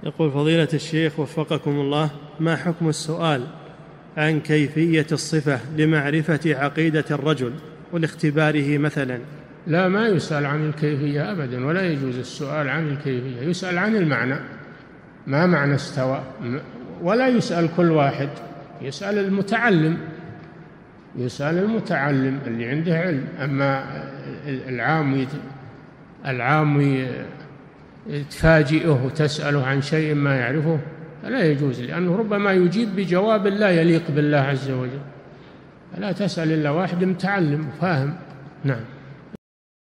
يقول فضيلة الشيخ وفقكم الله، ما حكم السؤال عن كيفية الصفة لمعرفة عقيدة الرجل والاختباره مثلا؟ لا، ما يسأل عن الكيفية أبدا، ولا يجوز السؤال عن الكيفية، يسأل عن المعنى، ما معنى استوى، ولا يسأل كل واحد، يسأل المتعلم، يسأل المتعلم اللي عنده علم. أما العام تفاجئه وتسأله عن شيء ما يعرفه فلا يجوز، لأنه ربما يجيب بجواب لا يليق بالله عز وجل. فلا تسأل إلا واحد متعلم وفاهم. نعم.